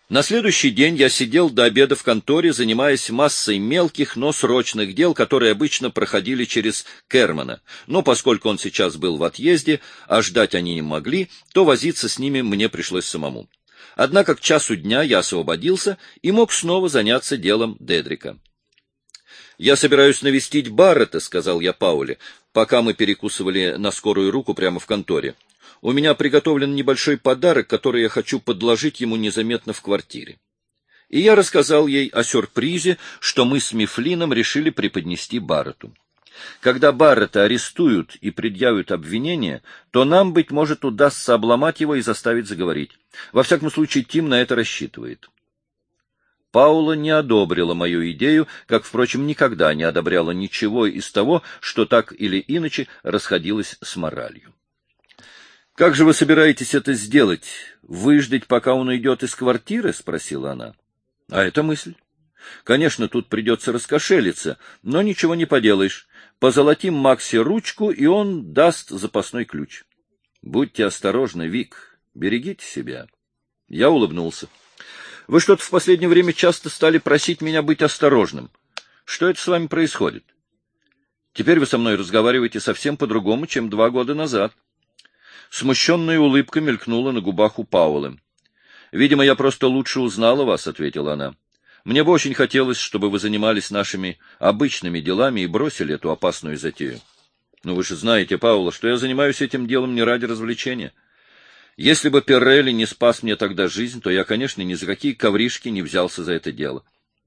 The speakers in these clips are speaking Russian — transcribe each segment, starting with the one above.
На следующий день я сидел до обеда в конторе, занимаясь массой мелких, но срочных дел, которые обычно проходили через Кермана. Но поскольку он сейчас был в отъезде, а ждать они не могли, то возиться с ними мне пришлось самому. Однако к часу дня я освободился и мог снова заняться делом Дедрика. «Я собираюсь навестить Баррета», — сказал я Пауле, пока мы перекусывали на скорую руку прямо в конторе. «У меня приготовлен небольшой подарок, который я хочу подложить ему незаметно в квартире». И я рассказал ей о сюрпризе, что мы с Мифлином решили преподнести Барретту. Когда Баррета арестуют и предъявят обвинение, то нам, быть может, удастся обломать его и заставить заговорить. Во всяком случае, Тим на это рассчитывает. Паула не одобрила мою идею, как, впрочем, никогда не одобряла ничего из того, что так или иначе расходилось с моралью. «Как же вы собираетесь это сделать? Выждать, пока он уйдет из квартиры?» — спросила она. «А это мысль. Конечно, тут придется раскошелиться, но ничего не поделаешь. Позолотим Макси ручку, и он даст запасной ключ. Будьте осторожны, Вик, берегите себя». Я улыбнулся. «Вы что-то в последнее время часто стали просить меня быть осторожным. Что это с вами происходит? Теперь вы со мной разговариваете совсем по-другому, чем 2 года назад». Смущенная улыбка мелькнула на губах у Паулы. «Видимо, я просто лучше узнала вас», — ответила она. «Мне бы очень хотелось, чтобы вы занимались нашими обычными делами и бросили эту опасную затею. Но вы же знаете, Паула, что я занимаюсь этим делом не ради развлечения. Если бы Перрелли не спас мне тогда жизнь, то я, конечно, ни за какие ковришки не взялся за это дело.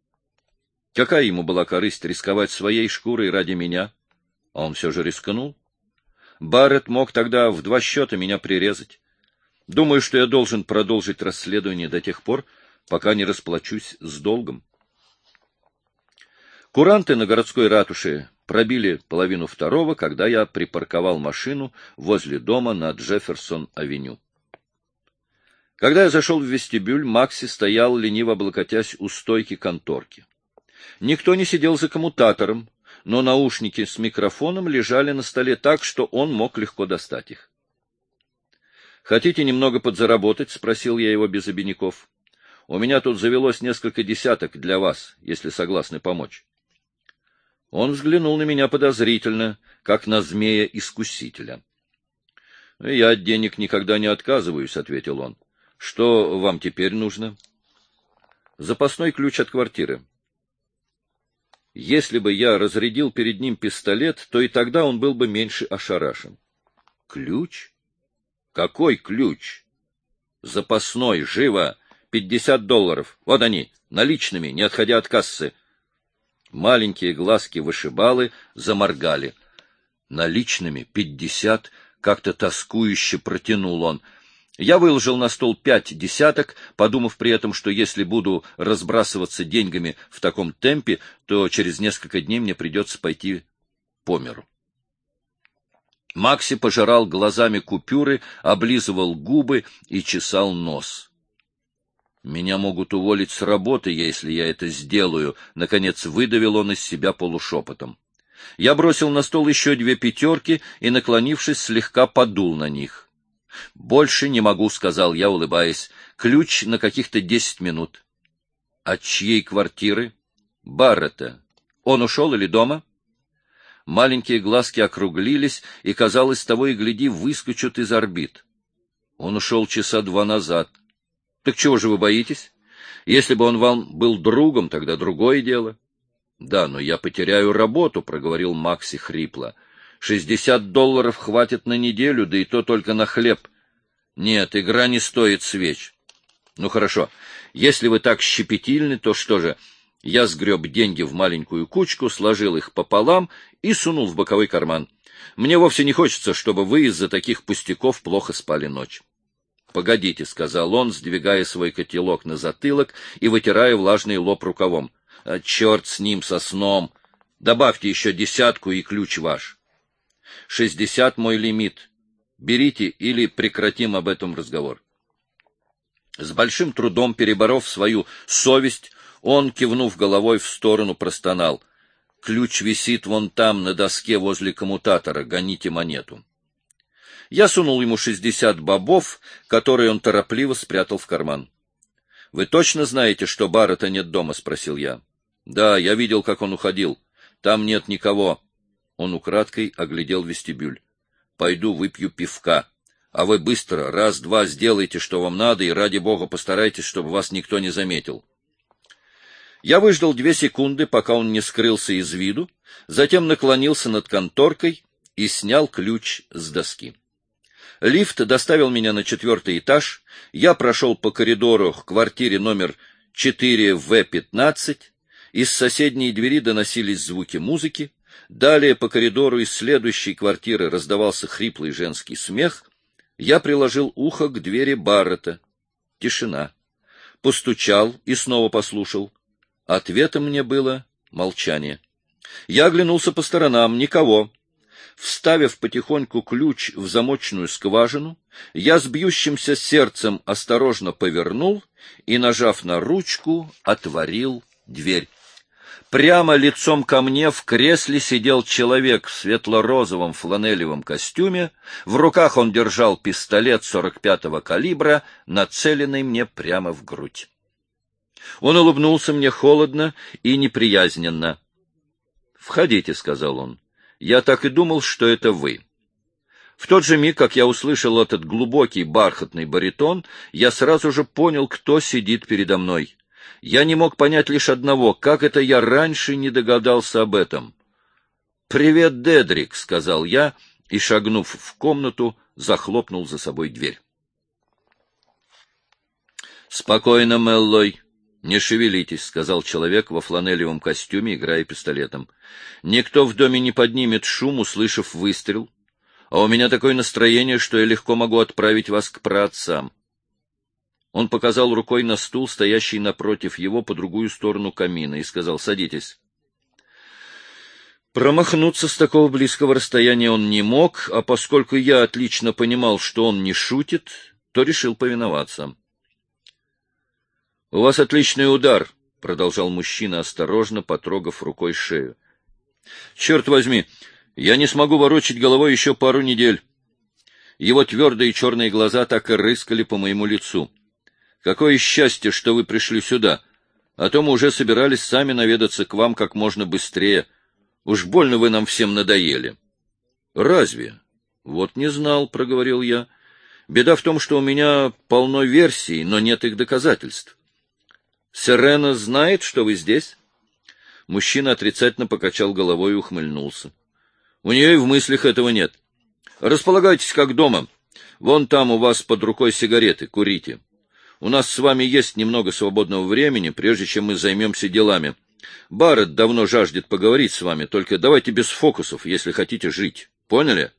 Какая ему была корысть рисковать своей шкурой ради меня? А он все же рискнул. Барретт мог тогда в 2 счета меня прирезать. Думаю, что я должен продолжить расследование до тех пор, пока не расплачусь с долгом». Куранты на городской ратуше пробили 1:30, когда я припарковал машину возле дома на Джефферсон-авеню. Когда я зашел в вестибюль, Макси стоял, лениво облокотясь у стойки конторки. Никто не сидел за коммутатором, но наушники с микрофоном лежали на столе так, что он мог легко достать их. «Хотите немного подзаработать?» — спросил я его без обиняков. «У меня тут завелось несколько десяток для вас, если согласны помочь». Он взглянул на меня подозрительно, как на змея-искусителя. «Я от денег никогда не отказываюсь», — ответил он. «Что вам теперь нужно?» «Запасной ключ от квартиры». Если бы я разрядил перед ним пистолет, то и тогда он был бы меньше ошарашен. «Ключ? Какой ключ?» «Запасной, живо! $50. Вот они, наличными, не отходя от кассы». Маленькие глазки вышибалы заморгали. «Наличными 50?» — как-то тоскующе протянул он. Я выложил на стол 5 десяток, подумав при этом, что если буду разбрасываться деньгами в таком темпе, то через несколько дней мне придется пойти по миру. Макси пожирал глазами купюры, облизывал губы и чесал нос. «Меня могут уволить с работы, если я это сделаю», — наконец выдавил он из себя полушепотом. Я бросил на стол еще 2 пятерки и, наклонившись, слегка подул на них. «Больше не могу», — сказал я, улыбаясь. «Ключ на каких-то 10 минут». «От чьей квартиры?» «Баррета. Он ушел или дома?» Маленькие глазки округлились и, казалось, того и гляди, выскочат из орбит. «Он ушел часа 2 назад». «Так чего же вы боитесь? Если бы он вам был другом, тогда другое дело». «Да, но я потеряю работу», — проговорил Макси хрипло. $60 хватит на неделю, да и то только на хлеб. Нет, игра не стоит свеч. Ну, хорошо. Если вы так щепетильны, то что же? Я сгреб деньги в маленькую кучку, сложил их пополам и сунул в боковой карман. Мне вовсе не хочется, чтобы вы из-за таких пустяков плохо спали ночь. «Погодите», — сказал он, сдвигая свой котелок на затылок и вытирая влажный лоб рукавом. «Черт с ним, со сном! Добавьте еще 10 и ключ ваш». 60 мой лимит. Берите или прекратим об этом разговор. С большим трудом переборов свою совесть, он, кивнув головой в сторону, простонал. Ключ висит вон там, на доске возле коммутатора, гоните монету. Я сунул ему 60 бобов, которые он торопливо спрятал в карман. Вы точно знаете, что Баррета нет дома? — спросил я. — Да, я видел, как он уходил. Там нет никого. Он украдкой оглядел вестибюль. — Пойду выпью пивка. А вы быстро, раз-два сделайте, что вам надо, и ради бога постарайтесь, чтобы вас никто не заметил. Я выждал 2 секунды, пока он не скрылся из виду, затем наклонился над конторкой и снял ключ с доски. Лифт доставил меня на 4-й этаж, я прошел по коридору к квартире номер 4В15, из соседней двери доносились звуки музыки, далее по коридору из следующей квартиры раздавался хриплый женский смех, я приложил ухо к двери Баррета. Тишина. Постучал и снова послушал. Ответом мне было молчание. Я оглянулся по сторонам, никого. Вставив потихоньку ключ в замочную скважину, я с бьющимся сердцем осторожно повернул и, нажав на ручку, отворил дверь. Прямо лицом ко мне в кресле сидел человек в светло-розовом фланелевом костюме, в руках он держал пистолет 45-го калибра, нацеленный мне прямо в грудь. Он улыбнулся мне холодно и неприязненно. — Входите, — сказал он. — Я так и думал, что это вы. В тот же миг, как я услышал этот глубокий бархатный баритон, я сразу же понял, кто сидит передо мной. Я не мог понять лишь одного, как это я раньше не догадался об этом. — Привет, Дедрик, — сказал я, и, шагнув в комнату, захлопнул за собой дверь. — Спокойно, Мэллой. Не шевелитесь, — сказал человек во фланелевом костюме, играя пистолетом. — Никто в доме не поднимет шум, услышав выстрел. А у меня такое настроение, что я легко могу отправить вас к праотцам. Он показал рукой на стул, стоящий напротив его по другую сторону камина, и сказал: — Садитесь. Промахнуться с такого близкого расстояния он не мог, а поскольку я отлично понимал, что он не шутит, то решил повиноваться. — У вас отличный удар, — продолжал мужчина, осторожно потрогав рукой шею. — Черт возьми, я не смогу ворочать головой еще пару недель. Его твердые черные глаза так и рыскали по моему лицу. Какое счастье, что вы пришли сюда, а то мы уже собирались сами наведаться к вам как можно быстрее. Уж больно вы нам всем надоели. — Разве? — Вот не знал, — проговорил я. — Беда в том, что у меня полно версий, но нет их доказательств. — Сирена знает, что вы здесь? Мужчина отрицательно покачал головой и ухмыльнулся. — У нее и в мыслях этого нет. Располагайтесь как дома. Вон там у вас под рукой сигареты, курите. У нас с вами есть немного свободного времени, прежде чем мы займемся делами. Барретт давно жаждет поговорить с вами, только давайте без фокусов, если хотите жить. Поняли?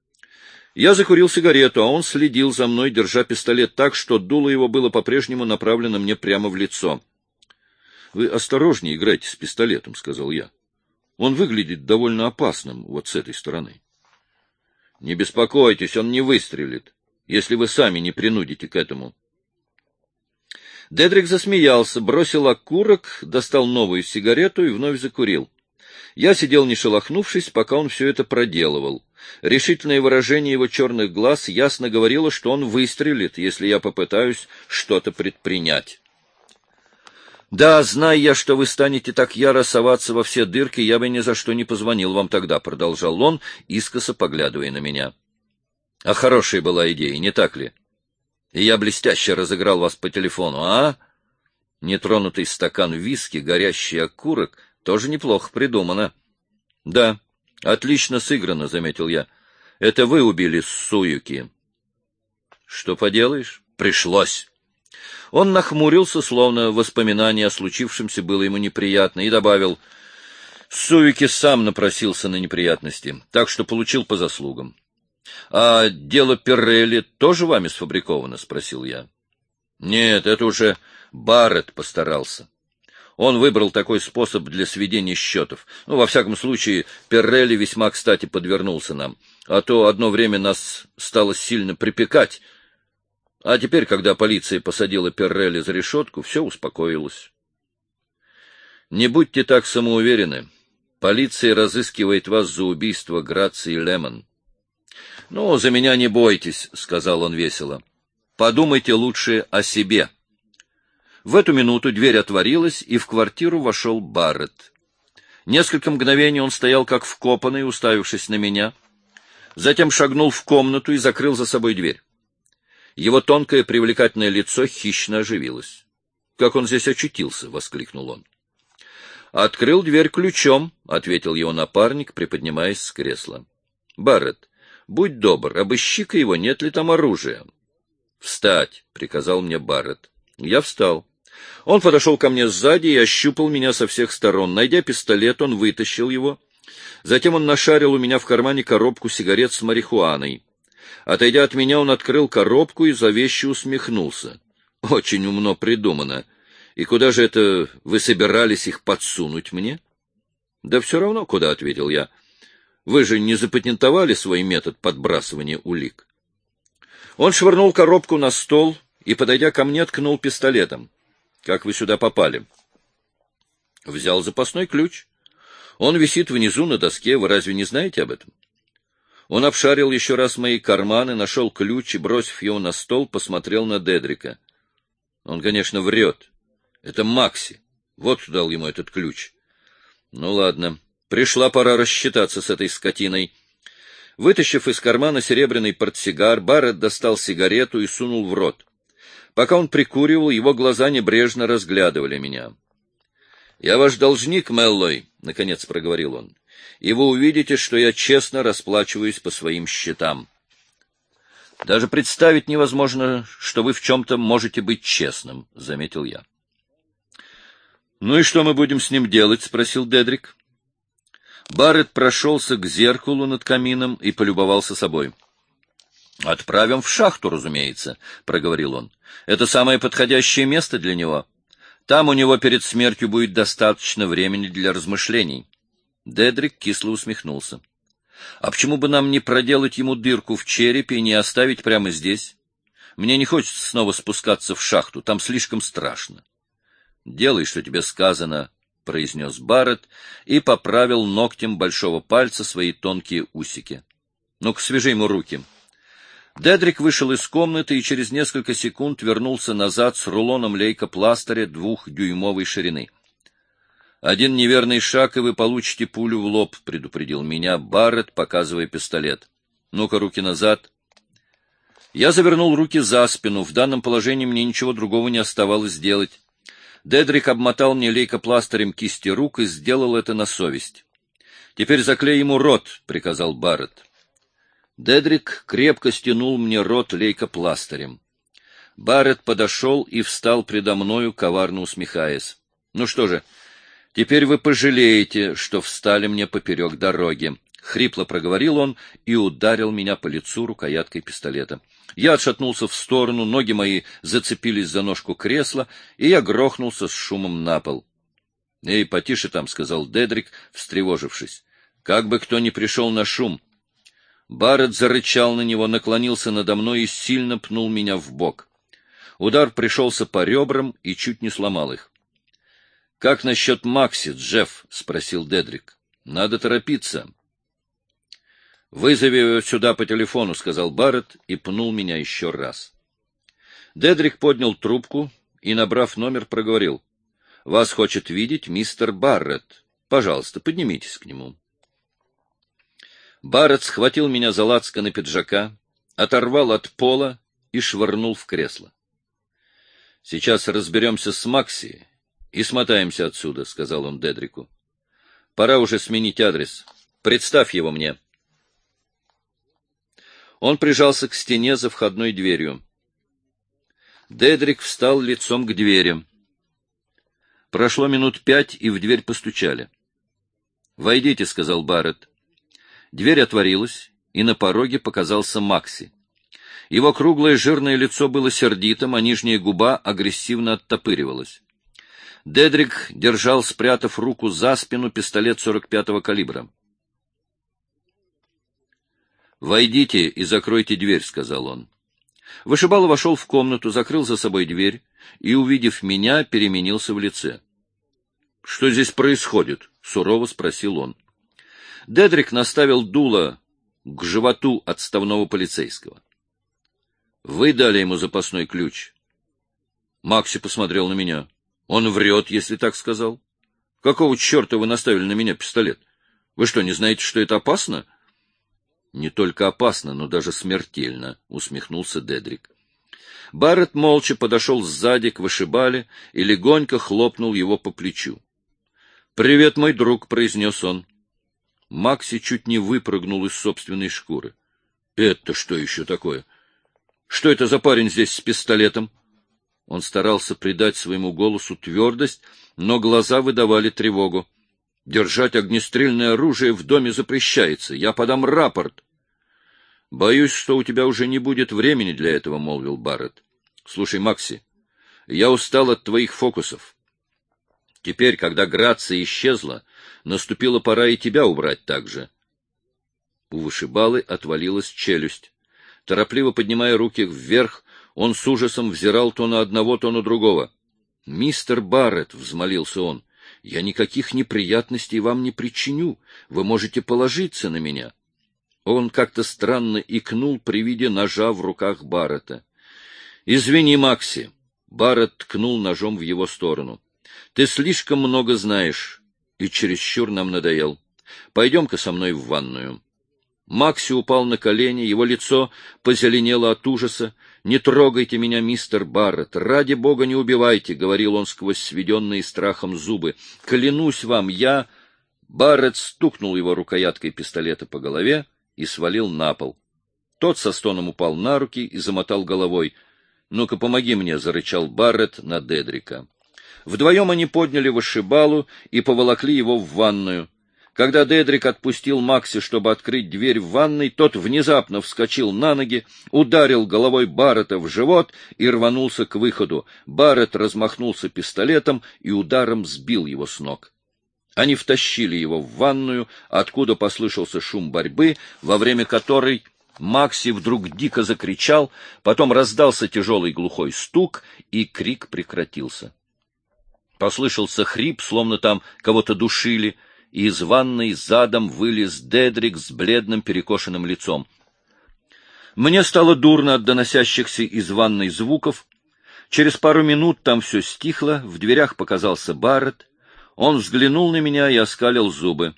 Я закурил сигарету, а он следил за мной, держа пистолет так, что дуло его было по-прежнему направлено мне прямо в лицо. — Вы осторожнее играйте с пистолетом, — сказал я. Он выглядит довольно опасным вот с этой стороны. — Не беспокойтесь, он не выстрелит, если вы сами не принудите к этому. Дедрик засмеялся, бросил окурок, достал новую сигарету и вновь закурил. Я сидел не шелохнувшись, пока он все это проделывал. Решительное выражение его черных глаз ясно говорило, что он выстрелит, если я попытаюсь что-то предпринять. — Да, зная я, что вы станете так яро соваться во все дырки, я бы ни за что не позвонил вам тогда, — продолжал он, искоса поглядывая на меня. — А хорошая была идея, не так ли? И я блестяще разыграл вас по телефону, а? Нетронутый стакан виски, горящий окурок — тоже неплохо придумано. — Да, отлично сыграно, — заметил я. — Это вы убили Суюки. — Что поделаешь? Пришлось. Он нахмурился, словно воспоминание о случившемся было ему неприятно, и добавил: — Суюки сам напросился на неприятности, так что получил по заслугам. — А дело Перрелли тоже вами сфабриковано? — спросил я. — Нет, это уже Барретт постарался. Он выбрал такой способ для сведения счетов. Ну, во всяком случае, Перрелли весьма кстати подвернулся нам, а то одно время нас стало сильно припекать. А теперь, когда полиция посадила Перрелли за решетку, все успокоилось. Не будьте так самоуверены. Полиция разыскивает вас за убийство Грации Лемон. — Ну, за меня не бойтесь, — сказал он весело. — Подумайте лучше о себе. В эту минуту дверь отворилась, и в квартиру вошел Барретт. Несколько мгновений он стоял как вкопанный, уставившись на меня. Затем шагнул в комнату и закрыл за собой дверь. Его тонкое привлекательное лицо хищно оживилось. — Как он здесь очутился? — воскликнул он. — Открыл дверь ключом, — ответил его напарник, приподнимаясь с кресла. — Барретт, будь добр, обыщи-ка его, нет ли там оружия. — Встать, — приказал мне Барретт. Я встал. Он подошел ко мне сзади и ощупал меня со всех сторон. Найдя пистолет, он вытащил его. Затем он нашарил у меня в кармане коробку сигарет с марихуаной. Отойдя от меня, он открыл коробку и зловеще усмехнулся. Очень умно придумано. И куда же это вы собирались их подсунуть мне? Да все равно куда, — ответил я. Вы же не запатентовали свой метод подбрасывания улик. Он швырнул коробку на стол и, подойдя ко мне, ткнул пистолетом. Как вы сюда попали? Взял запасной ключ. Он висит внизу на доске, вы разве не знаете об этом? Он обшарил еще раз мои карманы, нашел ключ и, бросив его на стол, посмотрел на Дедрика. Он, конечно, врет. Это Макси. Вот кто дал ему этот ключ. Ну, ладно. Пришла пора рассчитаться с этой скотиной. Вытащив из кармана серебряный портсигар, Барретт достал сигарету и сунул в рот. Пока он прикуривал, его глаза небрежно разглядывали меня. — Я ваш должник, Мэллой, — наконец проговорил он, — и вы увидите, что я честно расплачиваюсь по своим счетам. — Даже представить невозможно, что вы в чем-то можете быть честным, — заметил я. — Ну и что мы будем с ним делать? — спросил Дедрик. Барретт прошелся к зеркалу над камином и полюбовался собой. — Отправим в шахту, разумеется, — проговорил он. — Это самое подходящее место для него. Там у него перед смертью будет достаточно времени для размышлений. Дедрик кисло усмехнулся. — А почему бы нам не проделать ему дырку в черепе и не оставить прямо здесь? Мне не хочется снова спускаться в шахту, там слишком страшно. — Делай, что тебе сказано, — произнес Барретт и поправил ногтем большого пальца свои тонкие усики. — Ну-ка, свяжи ему руки. Дедрик вышел из комнаты и через несколько секунд вернулся назад с рулоном лейкопластыря 2-дюймовой ширины. — Один неверный шаг, и вы получите пулю в лоб, — предупредил меня Барретт, показывая пистолет. — Ну-ка, руки назад. Я завернул руки за спину. В данном положении мне ничего другого не оставалось сделать. Дедрик обмотал мне лейкопластырем кисти рук и сделал это на совесть. — Теперь заклей ему рот, — приказал Барретт. Дедрик крепко стянул мне рот лейкопластырем. Барретт подошел и встал предо мною, коварно усмехаясь. — Ну что же, теперь вы пожалеете, что встали мне поперек дороги. Хрипло проговорил он и ударил меня по лицу рукояткой пистолета. Я отшатнулся в сторону, ноги мои зацепились за ножку кресла, и я грохнулся с шумом на пол. — Эй, потише там, — сказал Дедрик, встревожившись. — Как бы кто ни пришел на шум. Барретт зарычал на него, наклонился надо мной и сильно пнул меня в бок. Удар пришелся по ребрам и чуть не сломал их. — Как насчет Макси, Джефф? — спросил Дедрик. — Надо торопиться. — Вызови его сюда по телефону, — сказал Барретт и пнул меня еще раз. Дедрик поднял трубку и, набрав номер, проговорил. — Вас хочет видеть мистер Барретт. Пожалуйста, поднимитесь к нему. Барретт схватил меня за лацканы пиджака, оторвал от пола и швырнул в кресло. — Сейчас разберемся с Макси и смотаемся отсюда, — сказал он Дедрику. — Пора уже сменить адрес. Представь его мне. Он прижался к стене за входной дверью. Дедрик встал лицом к двери. Прошло минут 5, и в дверь постучали. — Войдите, — сказал Барретт. Дверь отворилась, и на пороге показался Макси. Его круглое жирное лицо было сердитым, а нижняя губа агрессивно оттопыривалась. Дедрик держал, спрятав руку за спину, пистолет 45-го калибра. «Войдите и закройте дверь», — сказал он. Вышибала вошел в комнату, закрыл за собой дверь и, увидев меня, переменился в лице. — Что здесь происходит? — сурово спросил он. Дедрик наставил дуло к животу отставного полицейского. — Вы дали ему запасной ключ. Макси посмотрел на меня. Он врет, если так сказал. Какого черта вы наставили на меня пистолет? Вы что, не знаете, что это опасно? Не только опасно, но даже смертельно, усмехнулся Дедрик. Барретт молча подошел сзади к вышибале и легонько хлопнул его по плечу. — Привет, мой друг, — произнес он. Макси чуть не выпрыгнул из собственной шкуры. — Это что еще такое? Что это за парень здесь с пистолетом? Он старался придать своему голосу твердость, но глаза выдавали тревогу. — Держать огнестрельное оружие в доме запрещается. Я подам рапорт. — Боюсь, что у тебя уже не будет времени для этого, — молвил Барретт. — Слушай, Макси, я устал от твоих фокусов. Теперь, когда Грация исчезла, наступила пора и тебя убрать также. У вышибалы отвалилась челюсть. Торопливо поднимая руки вверх, он с ужасом взирал то на одного, то на другого. — Мистер Барретт, — взмолился он, — я никаких неприятностей вам не причиню. Вы можете положиться на меня. Он как-то странно икнул при виде ножа в руках Барретта. — Извини, Макси. Барретт ткнул ножом в его сторону. — Ты слишком много знаешь и чересчур нам надоел. Пойдем-ка со мной в ванную. Макси упал на колени, его лицо позеленело от ужаса. — Не трогайте меня, мистер Барретт, ради бога не убивайте, — говорил он сквозь сведенные страхом зубы. — Клянусь вам, я... Барретт стукнул его рукояткой пистолета по голове и свалил на пол. Тот со стоном упал на руки и замотал головой. — Ну-ка, помоги мне, — зарычал Барретт на Дедрика. Вдвоем они подняли вышибалу и поволокли его в ванную. Когда Дедрик отпустил Макси, чтобы открыть дверь в ванной, тот внезапно вскочил на ноги, ударил головой Барретта в живот и рванулся к выходу. Барретт размахнулся пистолетом и ударом сбил его с ног. Они втащили его в ванную, откуда послышался шум борьбы, во время которой Макси вдруг дико закричал, потом раздался тяжелый глухой стук, и крик прекратился. Послышался хрип, словно там кого-то душили, и из ванной задом вылез Дедрик с бледным перекошенным лицом. Мне стало дурно от доносящихся из ванной звуков. Через пару минут там все стихло, в дверях показался Барретт. Он взглянул на меня и оскалил зубы.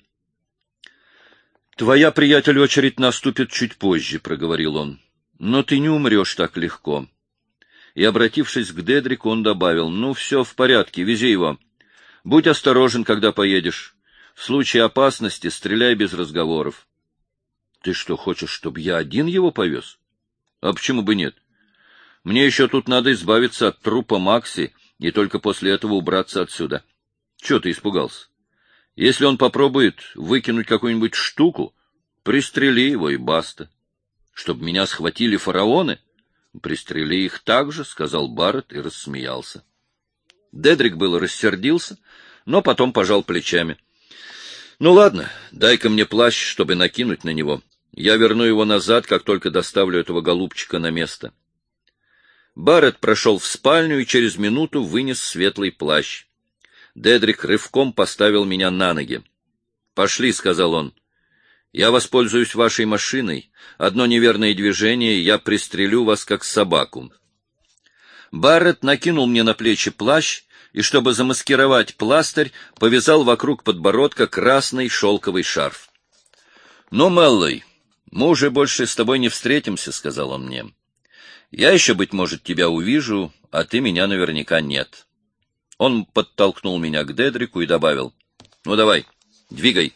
— Твоя, приятель, очередь наступит чуть позже, — проговорил он. — Но ты не умрешь так легко. И, обратившись к Дедрику, он добавил: — Ну, все в порядке, вези его. Будь осторожен, когда поедешь. В случае опасности стреляй без разговоров. — Ты что, хочешь, чтобы я один его повез? — А почему бы нет? Мне еще тут надо избавиться от трупа Макси и только после этого убраться отсюда. Чего ты испугался? Если он попробует выкинуть какую-нибудь штуку, пристрели его и баста. Чтоб меня схватили фараоны? Пристрели их так же, — сказал Барретт и рассмеялся. Дедрик было рассердился, но потом пожал плечами. — Ну ладно, дай-ка мне плащ, чтобы накинуть на него. Я верну его назад, как только доставлю этого голубчика на место. Барретт прошел в спальню и через минуту вынес светлый плащ. Дедрик рывком поставил меня на ноги. — Пошли, — сказал он. — Я воспользуюсь вашей машиной. Одно неверное движение, и я пристрелю вас, как собаку. Барретт накинул мне на плечи плащ и, чтобы замаскировать пластырь, повязал вокруг подбородка красный шелковый шарф. — Ну, Мэллой, мы уже больше с тобой не встретимся, — сказал он мне. — Я еще, быть может, тебя увижу, а ты меня наверняка нет. Он подтолкнул меня к Дедрику и добавил: — Ну, давай, двигай.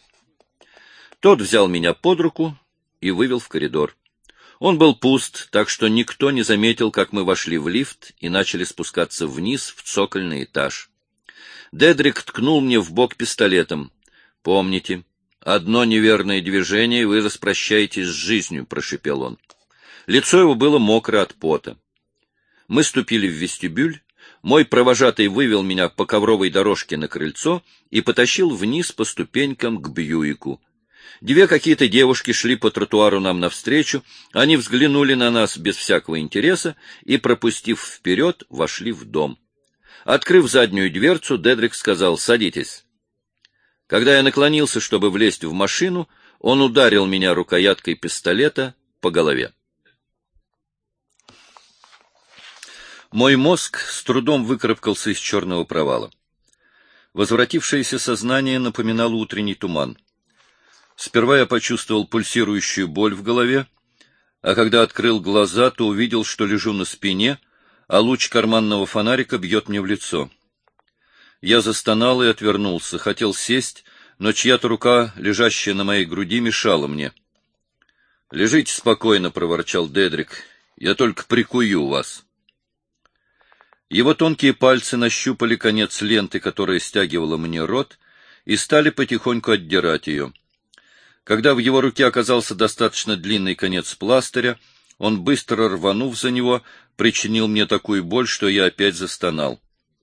Тот взял меня под руку и вывел в коридор. Он был пуст, так что никто не заметил, как мы вошли в лифт и начали спускаться вниз в цокольный этаж. Дедрик ткнул мне в бок пистолетом. — Помните, одно неверное движение, и вы распрощаетесь с жизнью, — прошипел он. Лицо его было мокро от пота. Мы ступили в вестибюль. Мой провожатый вывел меня по ковровой дорожке на крыльцо и потащил вниз по ступенькам к Бьюику. Две какие-то девушки шли по тротуару нам навстречу, они взглянули на нас без всякого интереса и, пропустив вперед, вошли в дом. Открыв заднюю дверцу, Дедрик сказал: «Садитесь». Когда я наклонился, чтобы влезть в машину, он ударил меня рукояткой пистолета по голове. Мой мозг с трудом выкарабкался из черного провала. Возвратившееся сознание напоминало утренний туман. Сперва я почувствовал пульсирующую боль в голове, а когда открыл глаза, то увидел, что лежу на спине, а луч карманного фонарика бьет мне в лицо. Я застонал и отвернулся, хотел сесть, но чья-то рука, лежащая на моей груди, мешала мне. — Лежите спокойно, — проворчал Дедрик, — я только прикую вас. Его тонкие пальцы нащупали конец ленты, которая стягивала мне рот, и стали потихоньку отдирать ее. Когда в его руке оказался достаточно длинный конец пластыря, он, быстро рванув за него, причинил мне такую боль, что я опять застонал.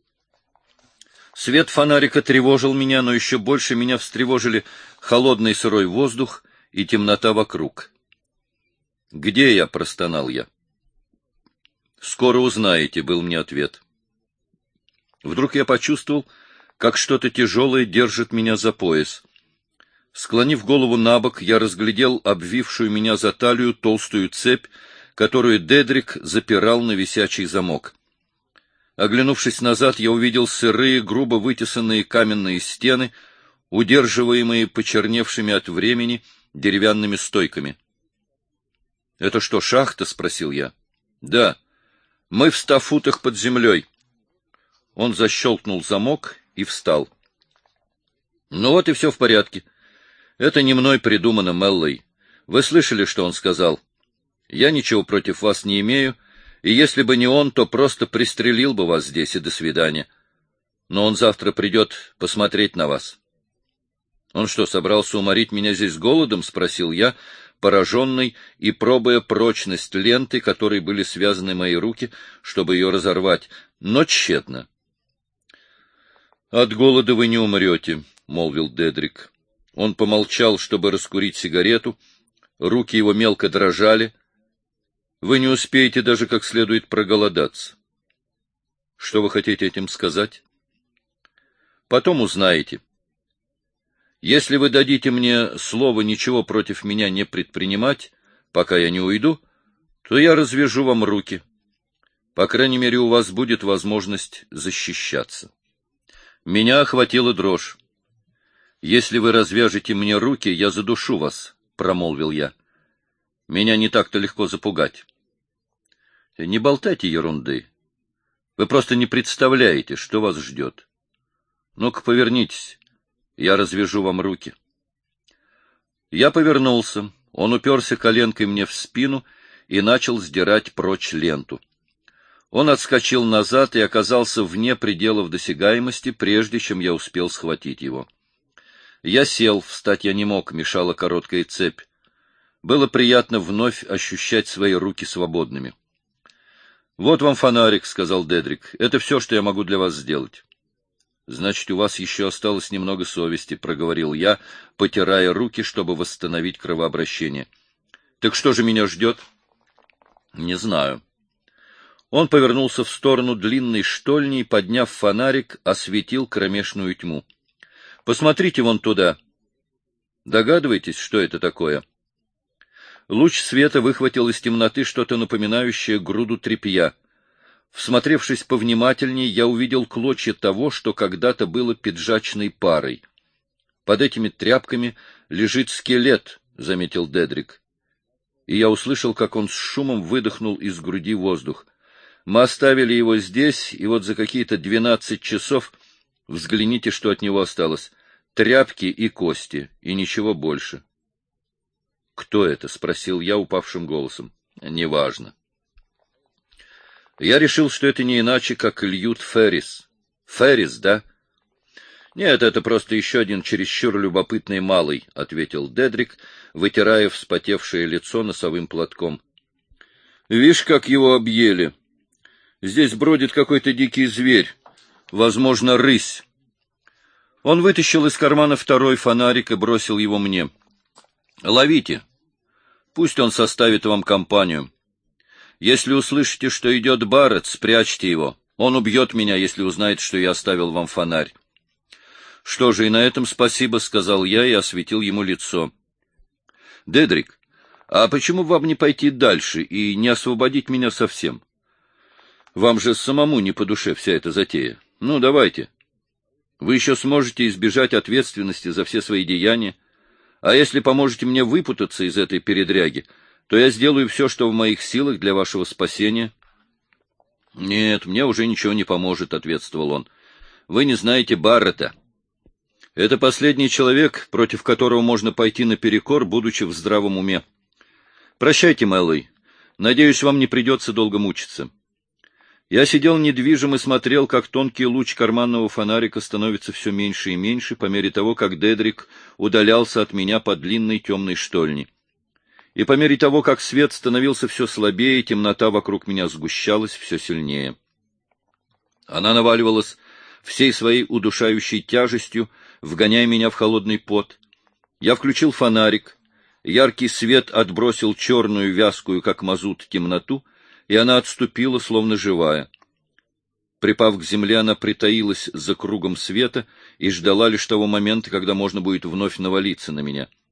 Свет фонарика тревожил меня, но еще больше меня встревожили холодный сырой воздух и темнота вокруг. «Где я?» — простонал я. «Скоро узнаете», — был мне ответ. Вдруг я почувствовал, как что-то тяжелое держит меня за пояс. Склонив голову набок, я разглядел обвившую меня за талию толстую цепь, которую Дедрик запирал на висячий замок. Оглянувшись назад, я увидел сырые, грубо вытесанные каменные стены, удерживаемые почерневшими от времени деревянными стойками. — Это что, шахта? — спросил я. — Да. Мы в 100 футах под землей. Он защелкнул замок и встал. — Ну вот и все в порядке. Это не мной придумано, Меллой. Вы слышали, что он сказал? Я ничего против вас не имею, и если бы не он, то просто пристрелил бы вас здесь, и до свидания. Но он завтра придет посмотреть на вас. — Он что, собрался уморить меня здесь голодом? — спросил я, пораженный и пробуя прочность ленты, которой были связаны мои руки, чтобы ее разорвать, но тщетно. — От голода вы не умрете, — молвил Дедрик. Он помолчал, чтобы раскурить сигарету, руки его мелко дрожали. Вы не успеете даже как следует проголодаться. Что вы хотите этим сказать? Потом узнаете. Если вы дадите мне слово ничего против меня не предпринимать, пока я не уйду, то я развяжу вам руки. По крайней мере, у вас будет возможность защищаться. Меня охватила дрожь. Если вы развяжете мне руки, я задушу вас, — промолвил я. Меня не так-то легко запугать. Не болтайте ерунды. Вы просто не представляете, что вас ждет. Ну-ка, повернитесь. Я развяжу вам руки. Я повернулся. Он уперся коленкой мне в спину и начал сдирать прочь ленту. Он отскочил назад и оказался вне пределов досягаемости, прежде чем я успел схватить его. Я сел, встать я не мог, мешала короткая цепь. Было приятно вновь ощущать свои руки свободными. — Вот вам фонарик, — сказал Дедрик. — Это все, что я могу для вас сделать. — Значит, у вас еще осталось немного совести, — проговорил я, потирая руки, чтобы восстановить кровообращение. — Так что же меня ждет? — Не знаю. Он повернулся в сторону длинной штольни и, подняв фонарик, осветил кромешную тьму. — Посмотрите вон туда. Догадываетесь, что это такое? Луч света выхватил из темноты что-то напоминающее груду тряпья. Всмотревшись повнимательнее, я увидел клочья того, что когда-то было пиджачной парой. Под этими тряпками лежит скелет, — заметил Дедрик. И я услышал, как он с шумом выдохнул из груди воздух. Мы оставили его здесь, и вот за какие-то 12 часов взгляните, что от него осталось. Тряпки и кости, и ничего больше. — Кто это? — спросил я упавшим голосом. — Неважно. Я решил, что это не иначе, как Льют Феррис. Феррис, да? — Нет, это просто еще один чересчур любопытный малый, — ответил Дедрик, вытирая вспотевшее лицо носовым платком. — Вишь, как его объели. Здесь бродит какой-то дикий зверь, возможно, рысь. Он вытащил из кармана второй фонарик и бросил его мне. — Ловите. Пусть он составит вам компанию. Если услышите, что идет Барретт, спрячьте его. Он убьет меня, если узнает, что я оставил вам фонарь. — Что же, и на этом спасибо, — сказал я и осветил ему лицо. — Дедрик, а почему вам не пойти дальше и не освободить меня совсем? — Вам же самому не по душе вся эта затея. Ну, давайте. Вы еще сможете избежать ответственности за все свои деяния. А если поможете мне выпутаться из этой передряги, то я сделаю все, что в моих силах для вашего спасения. — Нет, мне уже ничего не поможет, — ответствовал он. — Вы не знаете Баррета. Это последний человек, против которого можно пойти наперекор, будучи в здравом уме. Прощайте, Мэллоу. Надеюсь, вам не придется долго мучиться. Я сидел недвижим и смотрел, как тонкий луч карманного фонарика становится все меньше и меньше по мере того, как Дедрик удалялся от меня по длинной темной штольне. И по мере того, как свет становился все слабее, темнота вокруг меня сгущалась все сильнее. Она наваливалась всей своей удушающей тяжестью, вгоняя меня в холодный пот. Я включил фонарик, яркий свет отбросил черную, вязкую, как мазут, темноту, и она отступила, словно живая. Припав к земле, она притаилась за кругом света и ждала лишь того момента, когда можно будет вновь навалиться на меня.